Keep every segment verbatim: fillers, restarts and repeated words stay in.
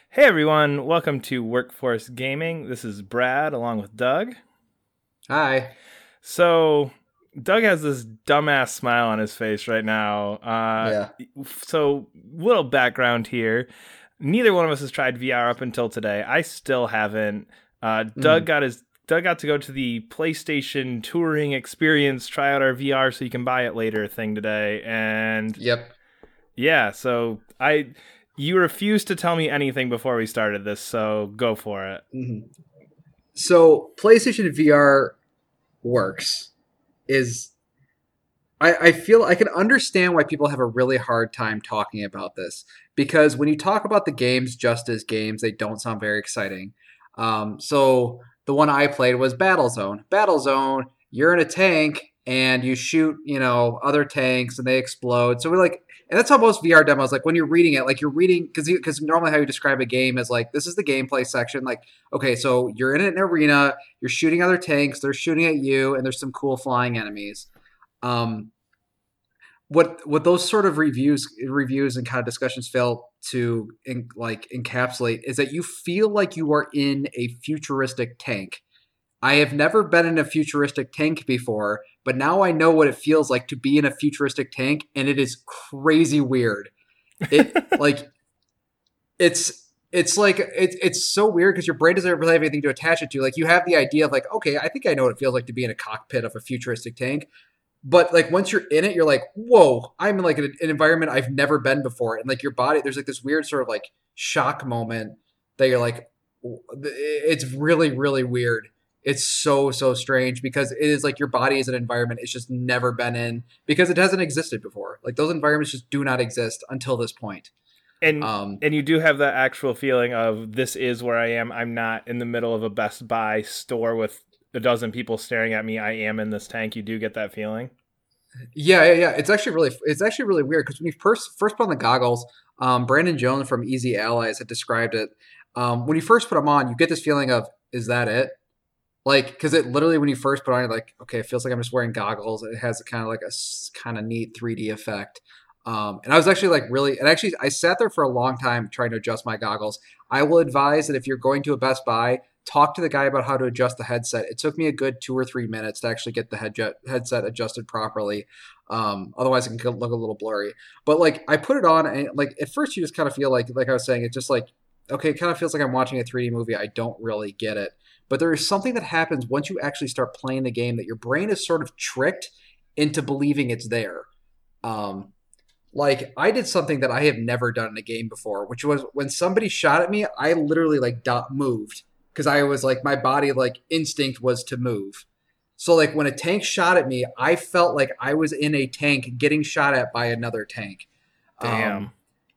Hey everyone, welcome to Workforce Gaming. This is Brad along with Doug. Hi. So, Doug has this dumbass smile on his face right now. Uh, Yeah. so, little background here. Neither one of us has tried V R up until today. I still haven't. Uh, Doug Mm. got his Doug got to go to the PlayStation touring experience, try out our V R so you can buy it later thing today, and Yep. yeah, so I you refused to tell me anything before we started this, so go for it. hmm So PlayStation V R works. Is I, I feel I can understand why people have a really hard time talking about this because when you talk about the games just as games, they don't sound very exciting. Um, so the one I played was Battlezone. Battlezone, you're in a tank and you shoot, you know, other tanks and they explode. So we're like, and that's how most V R demos like when you're reading it, like you're reading because because normally how you describe a game is like this is the gameplay section. Like, okay, so you're in an arena, you're shooting other tanks, they're shooting at you, and there's some cool flying enemies. Um, what what those sort of reviews reviews and kind of discussions fail to in, like encapsulate is that you feel like you are in a futuristic tank. I have never been in a futuristic tank before, but now I know what it feels like to be in a futuristic tank, and it is crazy weird. It like it's it's like it's it's so weird because your brain doesn't really have anything to attach it to. Like you have the idea of like, okay, I think I know what it feels like to be in a cockpit of a futuristic tank, but like once you're in it, you're like, whoa, I'm in like an, an environment I've never been before, and like your body, there's like this weird sort of like shock moment that you're like, it's really really weird. It's so so strange because it is like your body is an environment it's just never been in because it hasn't existed before. Like those environments just do not exist until this point. and Um, and you do have that actual feeling of this is where I am. I'm not in the middle of a Best Buy store with a dozen people staring at me. I am in this tank. You do get that feeling. Yeah, yeah, yeah. It's actually really, it's actually really weird because when you first first put on the goggles, um, Brandon Jones from Easy Allies had described it. Um, when you first put them on, you get this feeling of, is that it? Like, because it literally, when you first put on, you're like, okay, it feels like I'm just wearing goggles. It has kind of like a kind of neat three D effect. Um, and I was actually like really, and actually, I sat there for a long time trying to adjust my goggles. I will advise that if you're going to a Best Buy, talk to the guy about how to adjust the headset. It took me a good two or three minutes to actually get the headjet, headset adjusted properly. Um, otherwise, it can look a little blurry. But like, I put it on, and like at first, you just kind of feel like, like I was saying, it's just like, okay, it kind of feels like I'm watching a three D movie. I don't really get it. But there is something that happens once you actually start playing the game that your brain is sort of tricked into believing it's there. Um, like I did something that I have never done in a game before, which was when somebody shot at me, I literally like dot moved because I was like my body like instinct was to move. So like when a tank shot at me, I felt like I was in a tank getting shot at by another tank. Damn. Um,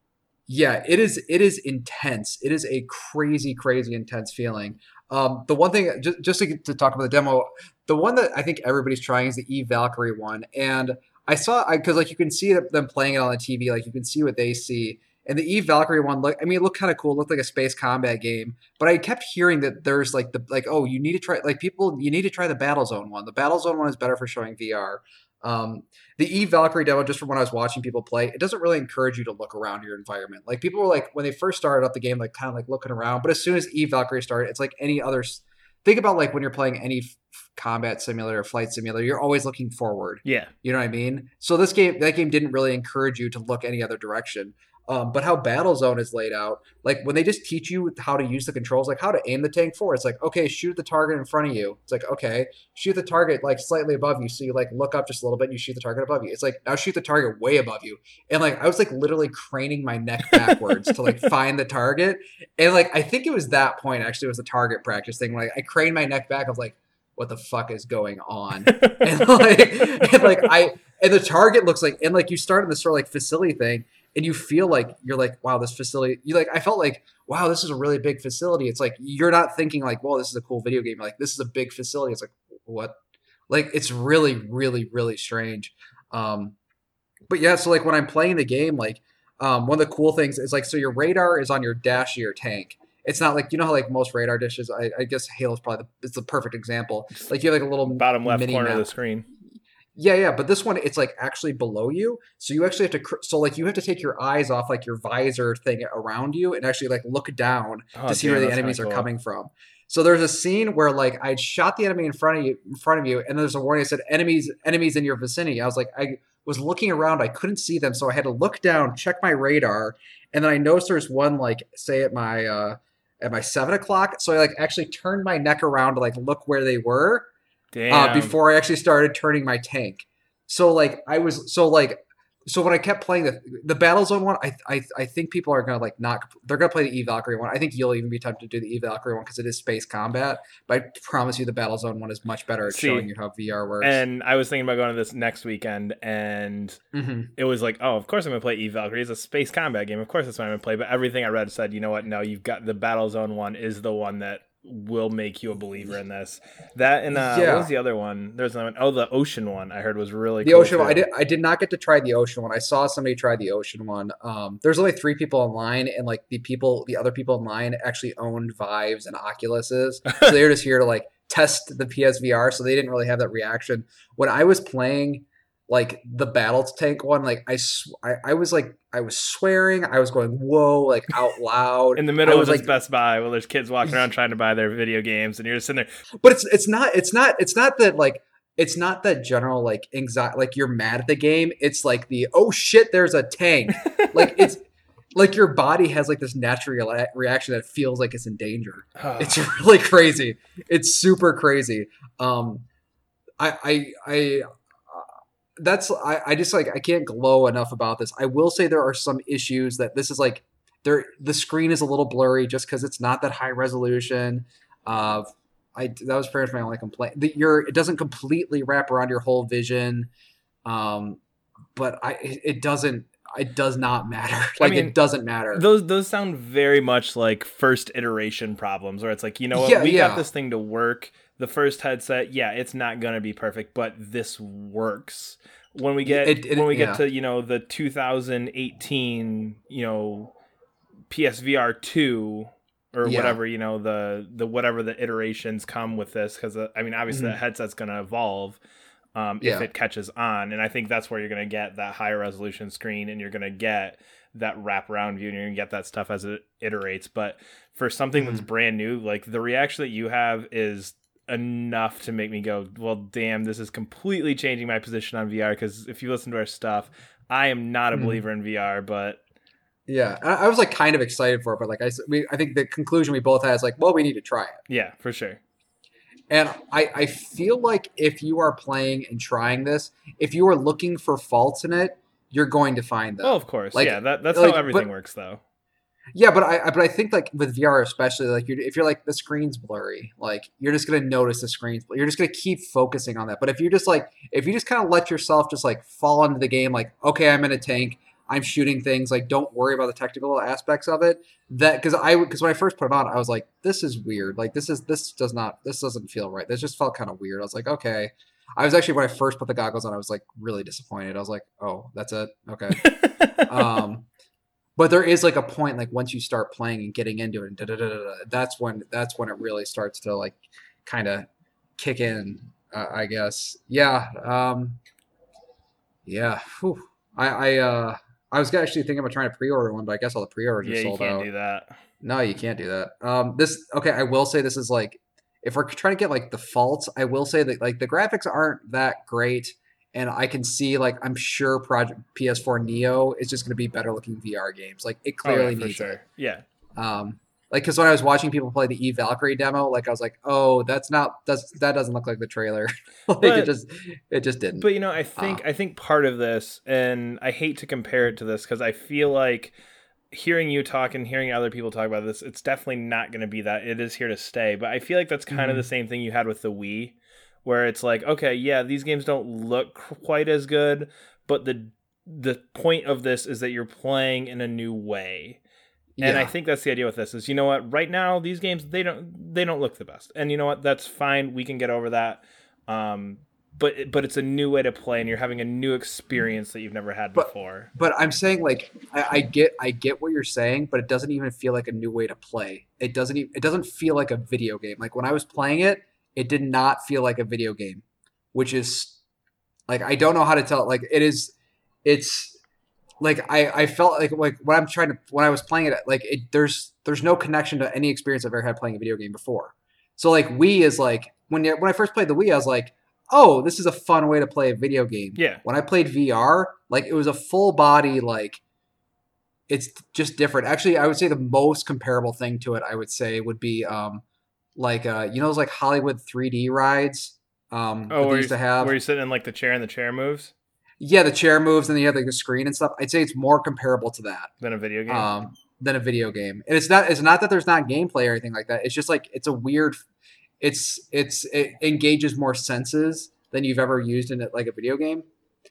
yeah, it is. It is intense. It is a crazy, crazy intense feeling. Um, the one thing, just, just to, to talk about the demo, the one that I think everybody's trying is the Eve Valkyrie one, and I saw because like you can see them playing it on the T V, like you can see what they see. And the Eve Valkyrie one, look, I mean, it looked kind of cool. It looked like a space combat game, but I kept hearing that there's like the like, oh, you need to try like people, you need to try the Battlezone one. The Battlezone one is better for showing V R. Um, the Eve Valkyrie demo, just from when I was watching people play, it doesn't really encourage you to look around your environment. Like people were like when they first started up the game, like kind of like looking around, but as soon as Eve Valkyrie started, it's like any other. Think about like when you're playing any f- combat simulator or flight simulator, you're always looking forward. Yeah. You know what I mean? So this game, that game didn't really encourage you to look any other direction. Um, but how Battlezone is laid out, like when they just teach you how to use the controls, like how to aim the tank forward, it's like, okay, shoot the target in front of you. It's like, okay, shoot the target like slightly above you. So you like look up just a little bit and you shoot the target above you. It's like, now shoot the target way above you. And like, I was like literally craning my neck backwards to like find the target. And like, I think it was that point actually was the target practice thing. Like I craned my neck back. I was like, what the fuck is going on? And like, and like I, and the target looks like, and like you start in this sort of like facility thing and you feel like you're like, wow, this facility, you like, I felt like, wow, this is a really big facility. It's like, you're not thinking like, well, this is a cool video game. You're like, this is a big facility. It's like, what? Like, it's really, really, really strange. Um, but yeah, so like when I'm playing the game, like, um, one of the cool things is like, so your radar is on your dash of your tank. It's not like, you know how like most radar dishes, I, I guess Halo's probably the, it's the perfect example. Just Like you have like a little bottom left mini corner of the map. screen. Yeah, yeah, but this one it's like actually below you, so you actually have to. cr- So like you have to take your eyes off like your visor thing around you and actually like look down Oh to see where damn, the that's kind of enemies are cool. coming from. So there's a scene where like I'd shot the enemy in front of you, in front of you, and there's a warning that said enemies, enemies in your vicinity. I was like, I was looking around, I couldn't see them, so I had to look down, check my radar, and then I noticed there's one like say at my uh at my seven o'clock. So I like actually turned my neck around to like look where they were uh, Damn. before I actually started turning my tank. So like I was so like so when I kept playing the the Battlezone one, I I, I think people are gonna like not they're gonna play the E Valkyrie one. I think you'll even be tempted to do the E Valkyrie one because it is space combat. But I promise you, the Battlezone one is much better at showing See, you how V R works. and I was thinking about going to this next weekend, and Mm-hmm. it was like, oh, of course I'm gonna play E Valkyrie. It's a space combat game. Of course that's what I'm gonna play. But everything I read said, you know what? No, you've got the Battlezone one is the one that will make you a believer in this. That and uh, what was Yeah, the other one? There's another one. Oh, the Ocean one I heard was really the cool ocean one. I too. did. I did not get to try the ocean one. I saw somebody try the ocean one. Um, there's only three people online, and like the people, the other people online actually owned Vives and Oculuses, so they were just here to like test the P S V R. So they didn't really have that reaction when I was playing. Like the battle tank one, like I, sw- I, I was like, I was swearing, I was going whoa, like out loud. In the I middle of was this like, Best Buy, well, there's kids walking around trying to buy their video games, and you're just sitting there. but it's it's not it's not it's not that like it's not that general like anxiety like you're mad at the game. It's like the oh shit, there's a tank. Like it's like your body has like this natural rea- reaction that feels like it's in danger. It's really crazy. It's super crazy. Um, I I I. uh, That's I, I just like I can't glow enough about this. I will say there are some issues that this is like there the screen is a little blurry just because it's not that high resolution. Uh, I that was pretty much my only complaint. The, your it doesn't completely wrap around your whole vision, um, but I it, it doesn't it does not matter. I Like mean, it doesn't matter. those those sound very much like first iteration problems, where it's like, you know what, Yeah, we got yeah. this thing to work. The first headset, yeah, it's not gonna be perfect, but this works. When we get It, it when we get yeah. to you know the two thousand eighteen you know P S V R two or Yeah. whatever you know the the whatever the iterations come with this, because uh, I mean obviously Mhm. that headset's gonna evolve um, if Yeah. it catches on, and I think that's where you're gonna get that higher resolution screen, and you're gonna get that wraparound view, and you're gonna get that stuff as it iterates. But for something that's Mhm. brand new, like the reaction that you have is enough to make me go, well, damn, this is completely changing my position on V R. Because if you listen to our stuff, I am not a Mhm. believer in V R, but Yeah. I, I was like kind of excited for it, but like I s- we I think the conclusion we both had is like, well, we need to try it. yeah, for sure. And I, I feel like if you are playing and trying this, if you are looking for faults in it, you're going to find them. Well, of course, Like, yeah, that that's like, how everything but works, though. yeah, but I, but I think like with V R especially, like you're, if you're like the screen's blurry, like you're just gonna notice the screen's. You're just gonna keep focusing on that. But if you're just like, if you just kind of let yourself just like fall into the game, like okay, I'm in a tank, I'm shooting things, like don't worry about the technical aspects of it. That because I because when I first put it on, I was like, this is weird. Like this is this does not this doesn't feel right. This just felt kind of weird. I was like, okay. I was actually when I first put the goggles on, I was like really disappointed. I was like, oh, that's it. Okay. Um, but there is like a point like once you start playing and getting into it, da, da, da, da, da, that's when that's when it really starts to like kind of kick in. Uh, I guess. Yeah. Um, yeah. Whew. I I uh I was actually thinking about trying to pre-order one, but I guess all the pre-orders are Yeah, you sold can't out. do that. No, you can't do that. Um, this okay. I will say this is like if we're trying to get like the faults, I will say that like the graphics aren't that great, and I can see like I'm sure Project P S four Neo is just going to be better looking V R games. Like it Oh yeah, clearly for needs it. sure. Yeah, Um, like because when I was watching people play the E Valkyrie demo, like I was like, oh, that's not that's that doesn't look like the trailer. Like it but just it just didn't. but you know, I Uh, think I think part of this, and I hate to compare it to this because I feel like hearing you talk and hearing other people talk about this, it's definitely not going to be that. It is here to stay. But I feel like that's kind of the mhm. same thing you had with the Wii, where it's like, okay, yeah, these games don't look quite as good, but the the point of this is that you're playing in a new way. And I Yeah, think that's the idea with this is, you know what, right now these games they don't they don't look the best. And you know what, that's fine. We can get over that. Um but but it's a new way to play, and you're having a new experience that you've never had but before. but I'm saying like I, I get I get what you're saying, but it doesn't even feel like a new way to play. It doesn't even, it doesn't feel like a video game. Like when I was playing it, it did not feel like a video game, which is Like I don't know how to tell. Like it is, it's like I I felt like like when I'm trying to when I was playing it, like it there's there's no connection to any experience I've ever had playing a video game before. So like Wii is like when you, when I first played the Wii, I was like, oh, this is a fun way to play a video game. Yeah. When I played V R, like it was a full body like. It's just different. Actually, I would say the most comparable thing to it, I would say, would be um, like uh, you know those like Hollywood three D rides um, Oh, that where they used you, to have. where you're sitting in like the chair and the chair moves Yeah, the chair moves and then you have like the screen and stuff. I'd say it's more comparable to that than a video game. um, than a video game. And it's not it's not that there's not gameplay or anything like that. It's just like it's a weird. It's it's it engages more senses than you've ever used in it like a video game.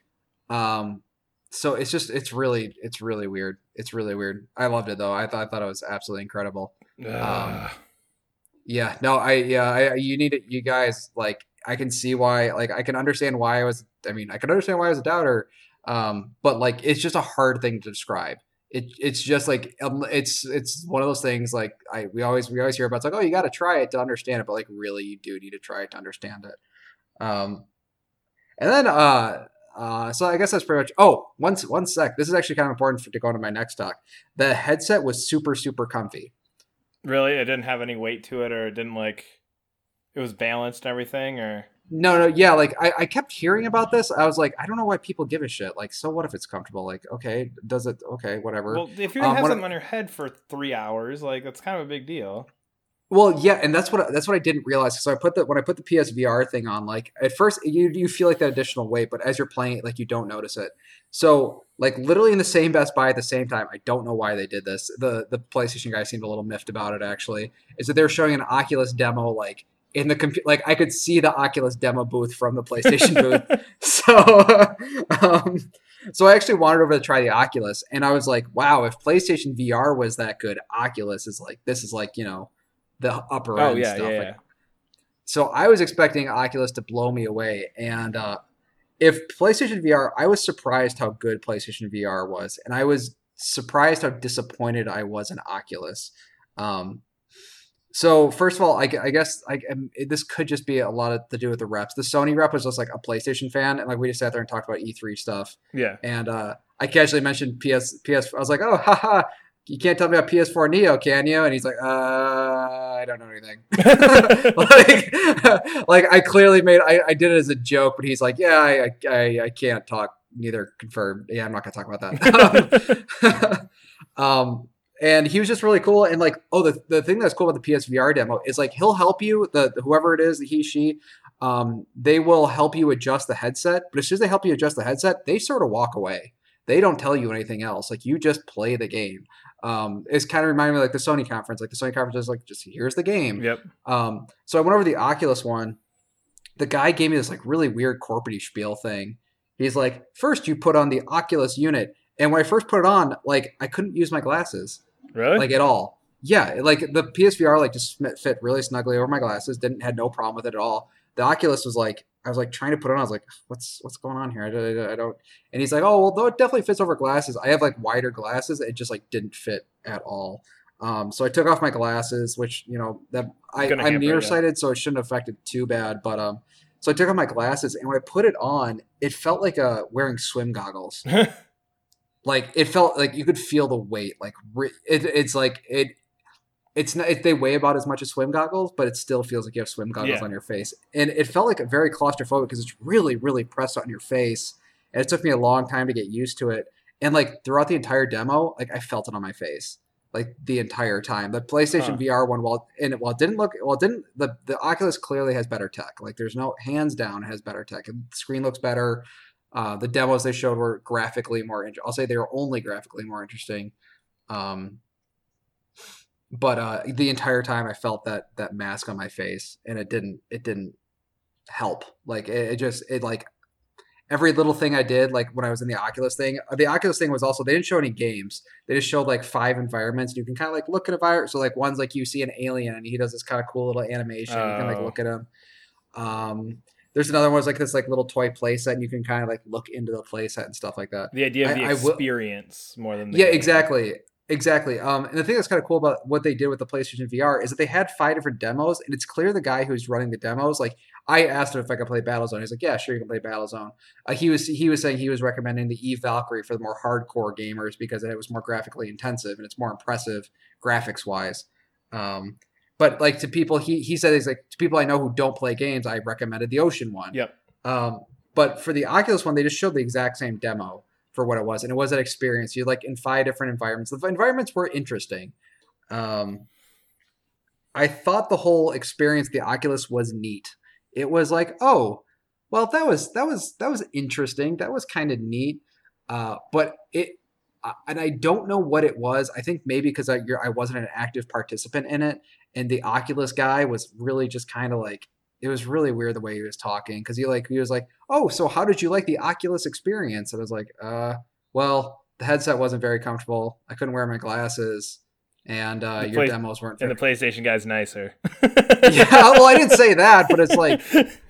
Um. So it's just it's really it's really weird. It's really weird. I loved it though. I thought I thought it was absolutely incredible. Um, yeah, no, I yeah, I you need it. You guys like I can see why. Like I can understand why I was. I mean, I can understand why I was a doubter. Um, but like it's just a hard thing to describe. It it's just like um, it's it's one of those things. Like I we always we always hear about. It's like oh you got to try it to understand it, but like really you do need to try it to understand it. Um, and then uh. Uh, so I guess that's pretty much. Oh, one one sec. This is actually kind of important for, to go into my next talk. The headset was super super comfy. Really, it didn't have any weight to it, or it didn't like. It was balanced and everything, or no, no, yeah. Like I, I kept hearing about this. I was like, I don't know why people give a shit. Like, so what if it's comfortable? Like, okay, does it? Okay, whatever. Well, if you're gonna um, have what, something on your head for three hours, like that's kind of a big deal. Well, yeah, and that's what that's what I didn't realize. So I put the when I put the P S V R thing on, like at first you you feel like that additional weight, but as you're playing it, like you don't notice it. So like literally in the same Best Buy at the same time, I don't know why they did this. The the PlayStation guy seemed a little miffed about it. Actually, is that they were showing an Oculus demo like in the computer, like I could see the Oculus demo booth from the PlayStation booth. So, um, so I actually wandered over to try the Oculus, and I was like, wow, if PlayStation V R was that good, Oculus is like this is like you know. The upper Oh end yeah, stuff. yeah, Like, yeah. so I was expecting Oculus to blow me away. And uh, if PlayStation V R, I was surprised how good PlayStation V R was. And I was surprised how disappointed I was in Oculus. Um, so first of all, I, I guess I, um, this could just be a lot of to do with the reps. The Sony rep was just like a PlayStation fan. And like we just sat there and talked about E three stuff. Yeah. And uh, I casually mentioned P S, P S. I was like, oh, haha. You can't tell me about P S four Neo, can you? And he's like, uh, I don't know anything. like, like I clearly made, I, I did it as a joke, but he's like, yeah, I, I, I can't talk, neither confirmed. Yeah, I'm not going to talk about that. um, and he was just really cool. And like, oh, the, the thing that's cool about the P S V R demo is like, he'll help you, the whoever it is, he, she, um, they will help you adjust the headset. But as soon as they help you adjust the headset, they sort of walk away. They don't tell you anything else. Like you just play the game. Um, it's kind of reminding me like the Sony conference. Like the Sony conference is like, just here's the game. Yep. Um, so I went over the Oculus one. The guy gave me this like really weird corporate spiel thing. He's like, first you put on the Oculus unit, and when I first put it on, like I couldn't use my glasses, Really? like at all. Yeah, like the P S V R like just fit really snugly over my glasses. Didn't had no problem with it at all. The Oculus was like, I was like trying to put it on. I was like, what's what's going on here? I, I, I don't. And he's like, oh well, though it definitely fits over glasses. I have like wider glasses. It just like didn't fit at all. Um, so I took off my glasses, which you know that I, Gonna I'm hamper, nearsighted, so it shouldn't affect it too bad. But um, so I took off my glasses, and when I put it on, it felt like uh wearing swim goggles. Like it felt like you could feel the weight. Like re- it, it's like it. It's not. It, they weigh about as much as swim goggles, but it still feels like you have swim goggles Yeah. on your face, and it felt like a very claustrophobic because it's really, really pressed on your face, and it took me a long time to get used to it. And like throughout the entire demo, like I felt it on my face, like the entire time. The PlayStation Huh. V R one, while and it, while it didn't look, well, it didn't the the Oculus clearly has better tech. Like there's no hands down, it has better tech. And the screen looks better. Uh, the demos they showed were graphically more. Inter- I'll say they were only graphically more interesting. Um, But uh, the entire time I felt that that mask on my face, and it didn't it didn't help. Like it, it just it like every little thing I did, like when I was in the Oculus thing. The Oculus thing was also they didn't show any games. They just showed like five environments. You can kind of like look at a virus. So like one's like you see an alien and he does this kind of cool little animation. You can like Oh. look at him. Um, there's another one was like this like little toy playset, and you can kind of like look into the playset and stuff like that. The idea of the I- I will- experience more than the Yeah, game. exactly. Exactly. Um, and the thing that's kind of cool about what they did with the PlayStation V R is that they had five different demos, and it's clear the guy who's running the demos. Like, I asked him if I could play Battlezone. He's like, "Yeah, sure, you can play Battlezone." Uh, he was he was saying he was recommending the Eve Valkyrie for the more hardcore gamers because it was more graphically intensive and it's more impressive graphics wise. Um, but like to people, he he said he's like to people I know who don't play games, I recommended the Ocean one. Yep. Um, but for the Oculus one, they just showed the exact same demo for what it was, and it was an experience. You like in five different environments. The environments were interesting. Um, I thought the whole experience, the Oculus, was neat. It was like, oh, well, that was that was that was interesting. That was kind of neat. Uh, but it, uh, and I don't know what it was. I think maybe because I you're, I wasn't an active participant in it, and the Oculus guy was really just kind of like it was really weird the way he was talking because he like he was like, oh, so how did you like the Oculus experience? And I was like, uh, well, the headset wasn't very comfortable. I couldn't wear my glasses, and uh, your play- demos weren't. And very- the PlayStation guy's nicer. Yeah, well, I didn't say that, but it's like,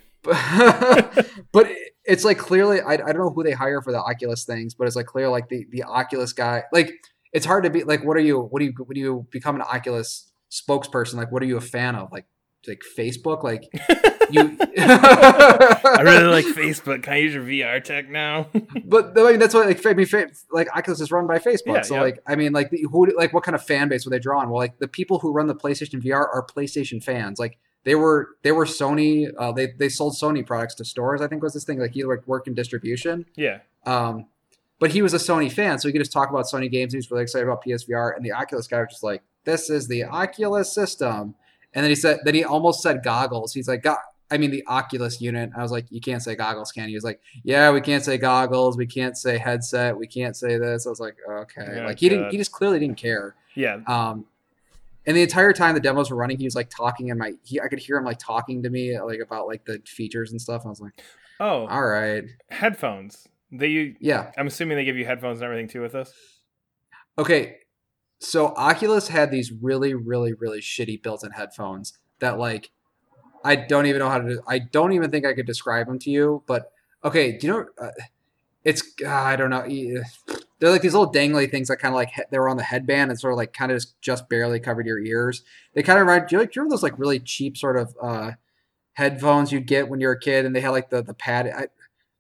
but it's like clearly, I, I don't know who they hire for the Oculus things, but it's like clear, like the the Oculus guy, like it's hard to be like, what are you? What do you? When you become an Oculus spokesperson, like, what are you a fan of? Like, like Facebook, like you. I really like Facebook. Can I use your V R tech now? But I mean, that's what like I mean, like Oculus is run by Facebook, Yeah, so yeah. like I mean, like the, who like what kind of fan base would they draw on? Well, like the people who run the PlayStation V R are PlayStation fans. Like they were they were Sony. Uh, they they sold Sony products to stores. I think was this thing. Like he like worked in distribution. Yeah. Um, but he was a Sony fan, so he could just talk about Sony games. He was really excited about P S V R, and the Oculus guy was just like, "This is the Oculus system." And then he said, then he almost said goggles. He's like, "God." I mean, the Oculus unit. I was like, you can't say goggles, can you? He was like, yeah, we can't say goggles. We can't say headset. We can't say this. I was like, okay. Oh, like he God. didn't, he just clearly didn't care. Yeah. Um, and the entire time the demos were running, he was like talking in my, he, I could hear him like talking to me like about like the features and stuff. I was like, Oh, all right. headphones. They, you, Yeah. I'm assuming they give you headphones and everything too with this. Okay. So Oculus had these really, really, really shitty built-in headphones that like, I don't even know how to. I don't even think I could describe them to you. But okay, do you know? Uh, it's uh, I don't know. They're like these little dangly things that kind of like he- they were on the headband and sort of like kind of just, just barely covered your ears. They kind of remind. Do you, like, do you remember those like really cheap sort of uh, headphones you'd get when you were a kid, and they had like the the pad. I,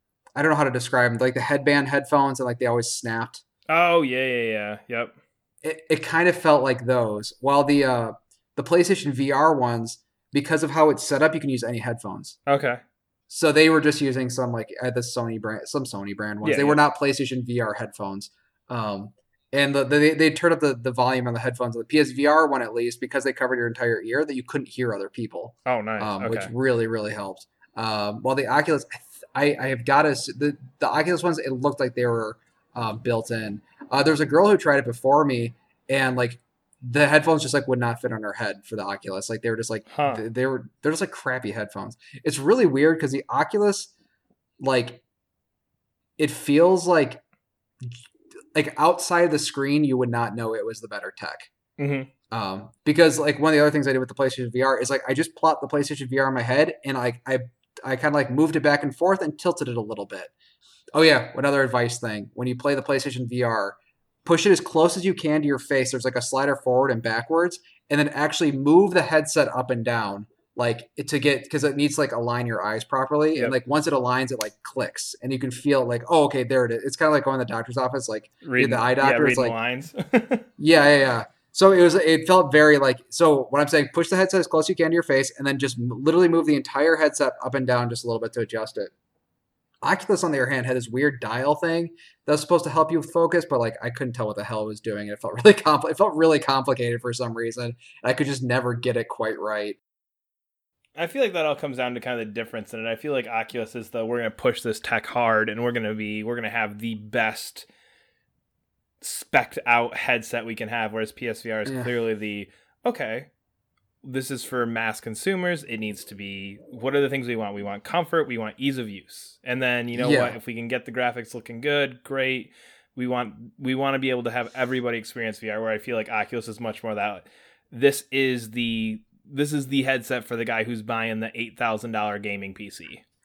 I don't know how to describe them. Like the headband headphones, and like they always snapped. Oh yeah, yeah, yeah. Yep. It it kind of felt like those. While the uh, the PlayStation V R ones, because of how it's set up, you can use any headphones. Okay. So they were just using some like uh, the Sony brand, some Sony brand ones. Yeah, they yeah. were not PlayStation V R headphones. Um, and the, the, they they turned up the, the volume on the headphones. The P S V R one, at least, because they covered your entire ear, that you couldn't hear other people, Oh, nice. um, okay. which really really helped. Um, while the Oculus, I, I have got to the the Oculus ones, it looked like they were uh, built in. Uh, there was a girl who tried it before me, and like the headphones just like would not fit on her head for the Oculus. Like they were just like Huh. they, they were they're just like crappy headphones. It's really weird because the Oculus, like, it feels like like outside of the screen you would not know it was the better tech. Mm-hmm. Um, because like one of the other things I did with the PlayStation V R is like I just plot the PlayStation V R in my head and like I I kind of like moved it back and forth and tilted it a little bit. Oh yeah, another advice thing: when you play the PlayStation V R, push it as close as you can to your face. There's like a slider forward and backwards, and then actually move the headset up and down, like to get because it needs to like align your eyes properly. Yep. And like once it aligns, it like clicks, and you can feel like, oh, okay, there it is. It's kind of like going to the doctor's office, like Reading the eye doctor. Yeah, It's reading like, lines. yeah, yeah, yeah. So it was. It felt very like. So what I'm saying, push the headset as close as you can to your face, and then just m- literally move the entire headset up and down just a little bit to adjust it. Oculus, on the other hand, had this weird dial thing that was supposed to help you with focus, but like I couldn't tell what the hell it was doing. And it felt really compl- It felt really complicated for some reason, and I could just never get it quite right. I feel like that all comes down to kind of the difference in it. I feel like Oculus is the we're going to push this tech hard, and we're going to be we're going to have the best spec'd out headset we can have, whereas P S V R is Yeah. clearly the okay. This is for mass consumers. It needs to be, what are the things we want? We want comfort. We want ease of use. And then, you know Yeah. what? If we can get the graphics looking good, great. We want we want to be able to have everybody experience V R, where I feel like Oculus is much more that this is the this is the headset for the guy who's buying the eight thousand dollars gaming P C.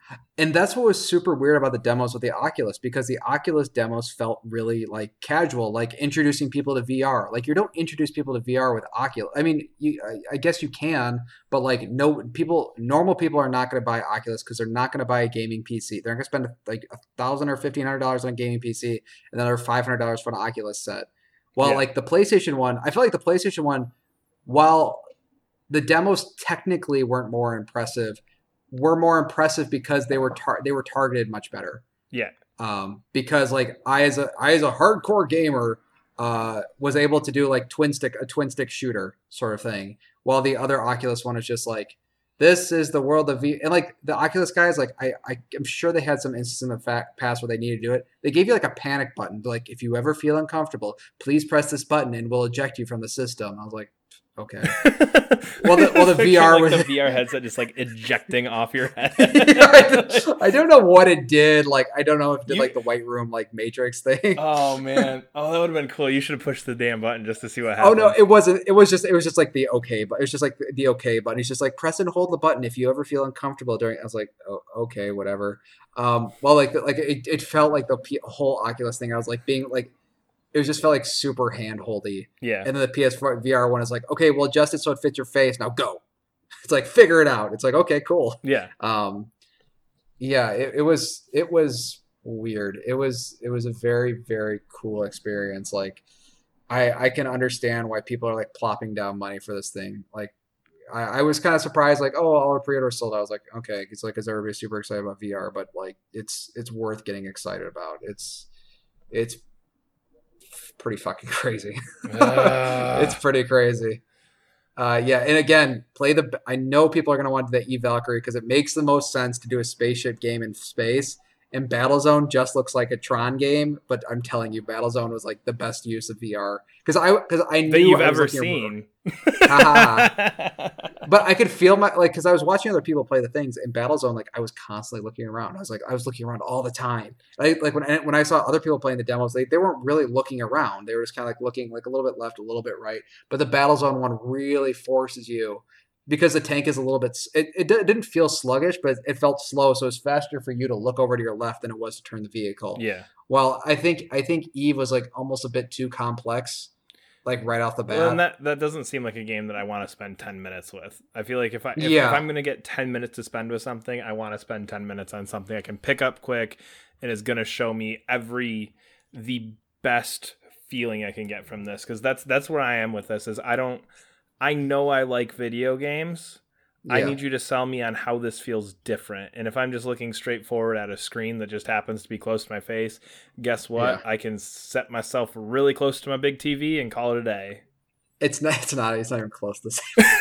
And that's what was super weird about the demos with the Oculus, because the Oculus demos felt really like casual, like introducing people to V R. Like you don't introduce people to V R with Oculus. I mean, you, I, I guess you can, but like no people, normal people are not going to buy Oculus because they're not going to buy a gaming P C. They're going to spend like a thousand or fifteen hundred dollars on a gaming P C, and then another five hundred dollars for an Oculus set. While yeah. like the PlayStation one, I feel like the PlayStation one, while the demos technically weren't more impressive, were more impressive because they were tar- they were targeted much better. Yeah. Um, because like I as a I as a hardcore gamer uh, was able to do like twin stick a twin stick shooter sort of thing, while the other Oculus one is just like, this is the world of V. And like the Oculus guys, like I, I I'm sure they had some instance in the fact past where they needed to do it. They gave you like a panic button, like if you ever feel uncomfortable, please press this button and we'll eject you from the system. I was like, okay. Well, the, well, the V R like was the V R headset just like ejecting off your head. Yeah, I, I don't know what it did. Like, I don't know if it did you, like the White Room like Matrix thing. Oh man, oh that would have been cool. You should have pushed the damn button just to see what happened. Oh no, it wasn't. It was just. It was just like the okay, but it was just like the okay button. He's just like press and hold the button if you ever feel uncomfortable during. I was like, oh, okay, whatever. Um, well, like like it, it felt like the P- whole Oculus thing. I was like being like. It was just felt like super hand-holdy. Yeah. And then the P S four V R one is like, okay, well, adjust it so it fits your face. Now go. It's like, figure it out. It's like, okay, cool. Yeah. Um, yeah, it, it was it was weird. It was it was a very, very cool experience. Like, I I can understand why people are like plopping down money for this thing. Like, I, I was kind of surprised. Like, oh, all our pre-orders sold out. I was like, okay, it's like, is everybody super excited about V R? But like, it's it's worth getting excited about. It's it's. pretty fucking crazy. uh. It's pretty crazy. Uh, yeah, and again, play the. I know people are gonna want the E Valkyrie because it makes the most sense to do a spaceship game in space. And Battlezone just looks like a Tron game, but I'm telling you, Battlezone was like the best use of V R because I because I knew that you've I was ever seen. But I could feel my like because I was watching other people play the things in Battlezone. Like I was constantly looking around. I was like I was looking around all the time. I, like when I, when I saw other people playing the demos, they, they weren't really looking around. They were just kind of like looking like a little bit left, a little bit right. But the Battlezone one really forces you. Because the tank is a little bit, it, it didn't feel sluggish, but it felt slow. So it's faster for you to look over to your left than it was to turn the vehicle. Yeah. Well, I think I think Eve was like almost a bit too complex, like right off the bat. Well, and that that doesn't seem like a game that I want to spend ten minutes with. I feel like if I if, yeah. if I'm going to get ten minutes to spend with something, I want to spend ten minutes on something I can pick up quick and is going to show me every the best feeling I can get from this, because that's that's where I am with this. Is I don't. I know I like video games. Yeah. I need you to sell me on how this feels different. And if I'm just looking straight forward at a screen that just happens to be close to my face, guess what? Yeah. I can set myself really close to my big T V and call it a day. It's not. It's not. It's not even close to the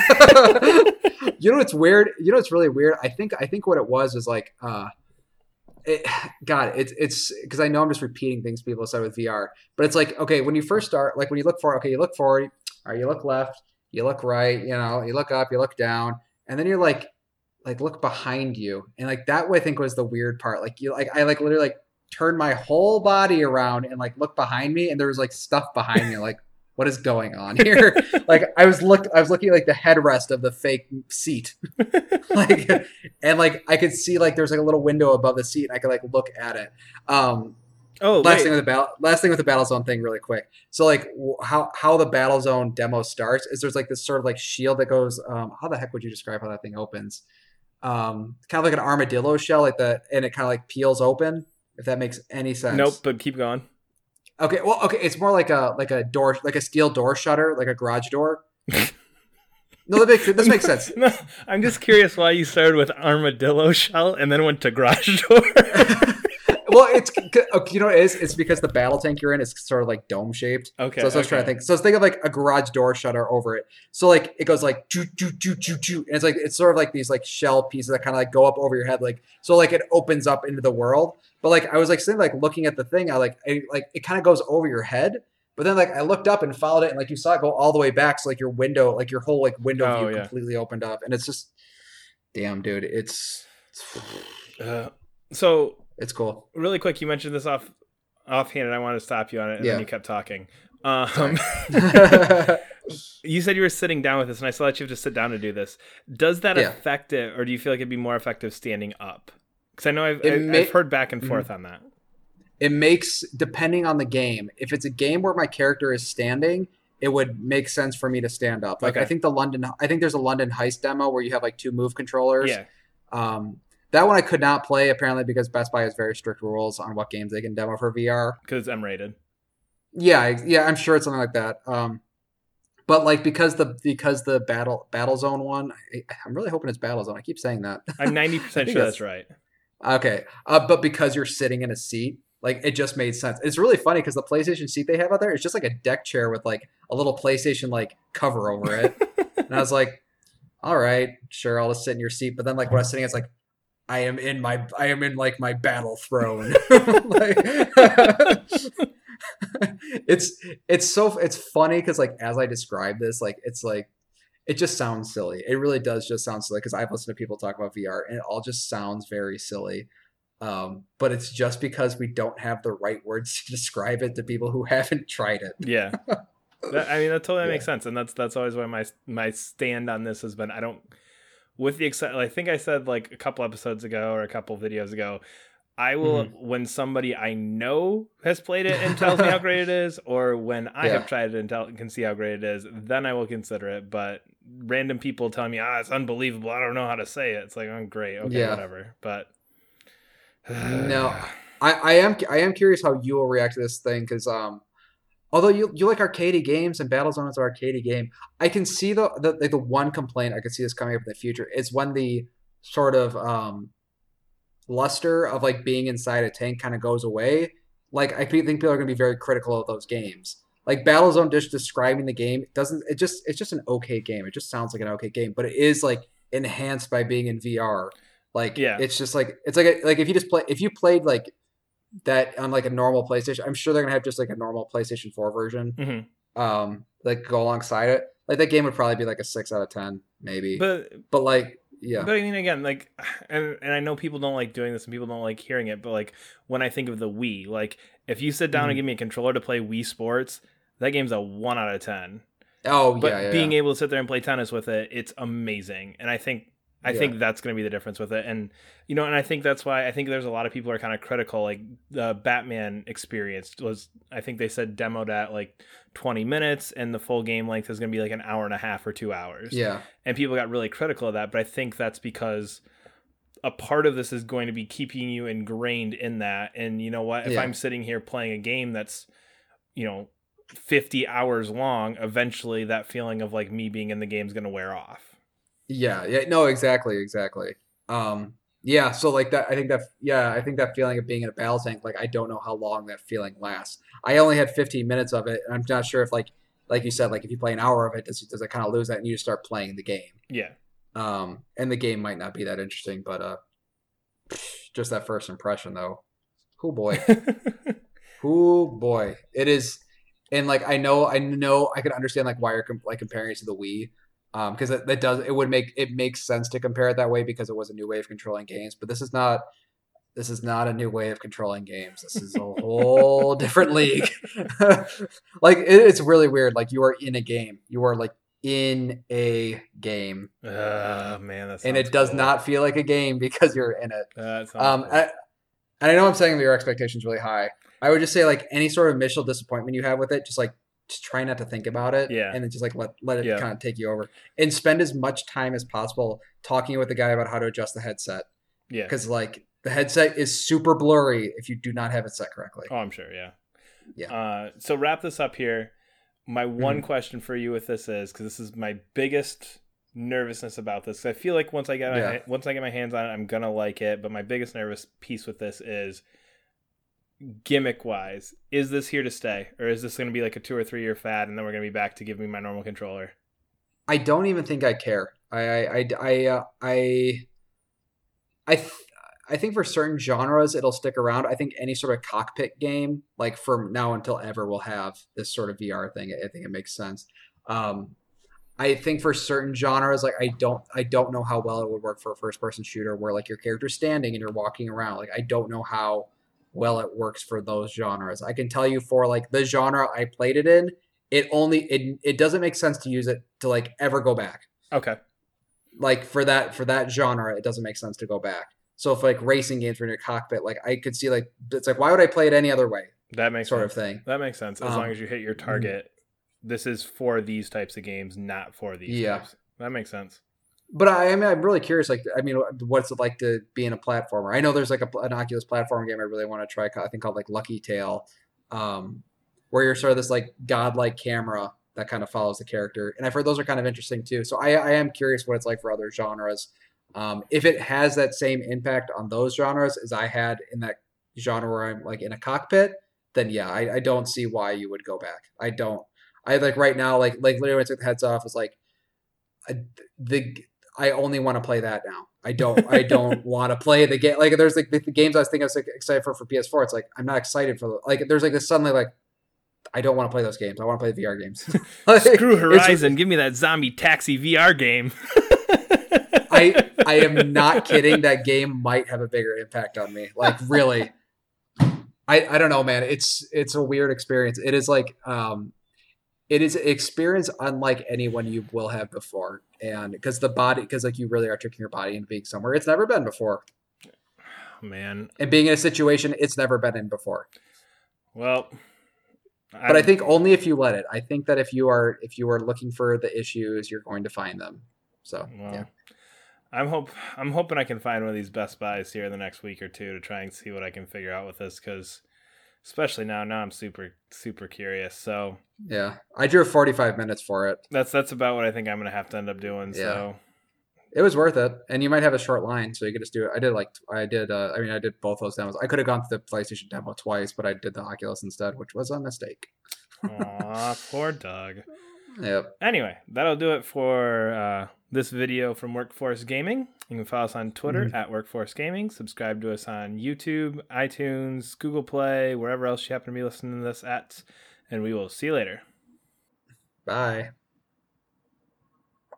same. You know what's weird? You know what's really weird? I think. I think what it was is like. Uh, it, God, it's it's because I know I'm just repeating things people said with V R, but it's like okay, when you first start, like when you look forward, okay, you look forward, or you look left. You look right, you know, you look up, you look down, and then you're like, like look behind you, and like that I think was the weird part. Like you, like I like literally like turned my whole body around and like looked behind me, and there was like stuff behind me. Like, what is going on here? Like I was look, I was looking at like the headrest of the fake seat, like, and like I could see like there's like a little window above the seat, and I could like look at it. Um, Oh, last wait. thing with the battle, last thing with the Battlezone thing, really quick. So, like, how how the Battlezone demo starts is there's like this sort of like shield that goes. Um, how the heck would you describe how that thing opens? Um, kind of like an armadillo shell, like the, and it kind of like peels open. If that makes any sense. Nope, but keep going. Okay, well, okay, it's more like a like a door, like a steel door shutter, like a garage door. No, that makes this makes sense. No, I'm just curious why you started with armadillo shell and then went to garage door. Well, it's you know what it is. It's because the battle tank you're in is sort of like dome shaped. Okay. So, so I was okay. trying to think. So think of like a garage door shutter over it. So like it goes like choo choo choo choo choo, and it's like it's sort of like these like shell pieces that kind of like go up over your head, like so like it opens up into the world. But like I was like sitting like looking at the thing, I like I, like it kind of goes over your head. But then like I looked up and followed it, and like you saw it go all the way back. So like your window, like your whole like window oh, view yeah. completely opened up, and it's just damn, dude, it's. it's uh, so. It's cool. Really quick, you mentioned this off offhand, and I wanted to stop you on it, and yeah. then you kept talking. Um, you said you were sitting down with this, and I saw that you have to sit down to do this. Does that yeah. affect it, or do you feel like it'd be more effective standing up? Because I know I've, It I, ma- I've heard back and Mhm. forth on that. It makes, depending on the game, if it's a game where my character is standing, it would make sense for me to stand up. Like I Okay. think the London, I think there's a London Heist demo where you have like two move controllers. Yeah. Um, that one I could not play apparently because Best Buy has very strict rules on what games they can demo for V R. Because it's M rated. Yeah, I- yeah, I'm sure it's something like that. Um, but like because the because the battle battle zone one, I, I'm really hoping it's battle zone. I keep saying that. I'm ninety percent I think sure that's right. Okay, uh, but because you're sitting in a seat, like it just made sense. It's really funny because the PlayStation seat they have out there is just like a deck chair with like a little PlayStation like cover over it, and I was like, all right, sure, I'll just sit in your seat. But then like when I was sitting, it's like I am in my I am in like my battle throne. Like, it's it's so it's funny because like as I describe this, like it's like it just sounds silly. It really does just sound silly because I've listened to people talk about V R and it all just sounds very silly. Um, but it's just because we don't have the right words to describe it to people who haven't tried it. Yeah. That, I mean, that totally Yeah. makes sense. And that's that's always why my my stand on this has been, I don't, with the exception, I think I said like a couple episodes ago or a couple videos ago, I will, Mhm. when somebody I know has played it and tells me how great it is, or when I Yeah. have tried it and tell, can see how great it is, then I will consider it. But random people telling me, ah, it's unbelievable, I don't know how to say it. It's like, oh, great. Okay, Yeah. whatever. But No, I, I am I am curious how you will react to this thing because um, although you you like arcadey games and Battlezone is an arcadey game, I can see the the like the one complaint I could see this coming up in the future is when the sort of um luster of like being inside a tank kind of goes away. Like I think people are going to be very critical of those games. Like Battlezone, just describing the game it doesn't it just it's just an okay game. It just sounds like an okay game, but it is like enhanced by being in V R. Like Yeah. it's just like it's like a, like if you just play if you played like that on like a normal PlayStation, I'm sure they're gonna have just like a normal PlayStation four version, Mhm. um, like go alongside it. Like that game would probably be like a six out of ten, maybe. But, But like, yeah, But I mean, again, like, and, and I know people don't like doing this and people don't like hearing it, but like, when I think of the Wii, like, if you sit down Mhm. and give me a controller to play Wii Sports, that game's a one out of ten. oh But yeah, yeah, being yeah. able to sit there and play tennis with it, it's amazing. And I think, I Yeah. think that's going to be the difference with it. And, you know, and I think that's why I think there's a lot of people are kind of critical. Like, the Batman experience was, I think they said demoed at like twenty minutes, and the full game length is going to be like an hour and a half or two hours. yeah, And people got really critical of that, but I think that's because a part of this is going to be keeping you ingrained in that. And you know what, if Yeah. I'm sitting here playing a game that's, you know, fifty hours long, eventually that feeling of like me being in the game is going to wear off. yeah, yeah. No, exactly, exactly. Um, yeah. So like that, I think that yeah, I think that feeling of being in a battle tank, like I don't know how long that feeling lasts. I only had fifteen minutes of it, and I'm not sure if like like you said, like if you play an hour of it, does does it kind of lose that and you just start playing the game? Yeah. Um, and the game might not be that interesting, but uh, just that first impression though. Oh boy, oh boy, it is. And like I know, I know, I can understand like why you're com- like comparing it to the Wii, um, because that, that does it would make it makes sense to compare it that way because it was a new way of controlling games. But this is not. This is not a new way of controlling games. This is a whole different league. Like it, it's really weird. Like you are in a game. You are like in a game, Oh man, that sounds and it does cool. not feel like a game because you're in it. That sounds Um, cool. I, and I know I'm saying that your expectations really high. I would just say like any sort of initial disappointment you have with it, just like just try not to think about it, Yeah. and then just like let let it Yeah. kind of take you over, and spend as much time as possible talking with the guy about how to adjust the headset Yeah. because like the headset is super blurry if you do not have it set correctly. Oh, I'm sure. Yeah. Yeah. Uh, so wrap this up here. My one Mhm. question for you with this is, because this is my biggest nervousness about this. I feel like once I get my, Yeah. once I get my hands on it, I'm gonna like it. But my biggest nervous piece with this is gimmick wise. Is this here to stay, or is this gonna be like a two or three year fad, and then we're gonna be back to give me my normal controller? I don't even think I care. I I I I uh, I, I, th- I think for certain genres it'll stick around. I think any sort of cockpit game, like from now until ever, will have this sort of V R thing. I think it makes sense. Um, I think for certain genres, like I don't, I don't know how well it would work for a first-person shooter where like your character's standing and you're walking around. Like I don't know how well it works for those genres. I can tell you for like the genre I played it in, it only it it doesn't make sense to use it to like ever go back. Okay. Like for that for that genre, it doesn't make sense to go back. So if like racing games were in your cockpit, like I could see like it's like why would I play it any other way? That makes Sort sense. of thing. That makes sense. As Um, long as you hit your target, this is for these types of games, not for these yeah. types. That makes sense. But I am I'm really curious. Like, I mean, what's it like to be in a platformer? I know there's like a, an Oculus platform game I really want to try. I think called like Lucky Tale, um, where you're sort of this like godlike camera that kind of follows the character. And I've heard those are kind of interesting too. So I, I am curious what it's like for other genres. Um, if it has that same impact on those genres as I had in that genre where I'm like in a cockpit, then yeah, I, I don't see why you would go back. I don't. I like right now, like like literally when I took the heads off, was like I, the I only want to play that now. I don't. I don't want to play the game. Like there's like the, the games I was thinking I was like, excited for for P S four. It's like I'm not excited for the, like. There's like this suddenly like I don't want to play those games. I want to play V R games. Like, Screw Horizon. Give me that Zombie Taxi V R game. I I am not kidding. That game might have a bigger impact on me. Like really. I I don't know, man. It's it's a weird experience. It is like um. It is an experience unlike anyone you will have before. And because the body, because like you really are tricking your body into being somewhere it's never been before. Man. And being in a situation it's never been in before. Well, I'm, but I think only if you let it. I think that if you are if you are looking for the issues, you're going to find them. So well, yeah. I'm hope I'm hoping I can find one of these Best Buys here in the next week or two to try and see what I can figure out with this, because especially now, now I'm super, super curious. So yeah, I drew forty-five minutes for it. That's that's about what I think I'm gonna have to end up doing. Yeah. So it was worth it, and you might have a short line, so you could just do it. I did like I did. Uh, I mean, I did both those demos. I could have gone to the PlayStation demo twice, but I did the Oculus instead, which was a mistake. Aw, poor Doug. Yep. Anyway, that'll do it for uh, this video from Workforce Gaming. You can follow us on Twitter mm-hmm. at Workforce Gaming. Subscribe to us on YouTube, iTunes, Google Play, wherever else you happen to be listening to this at. And we will see you later. Bye.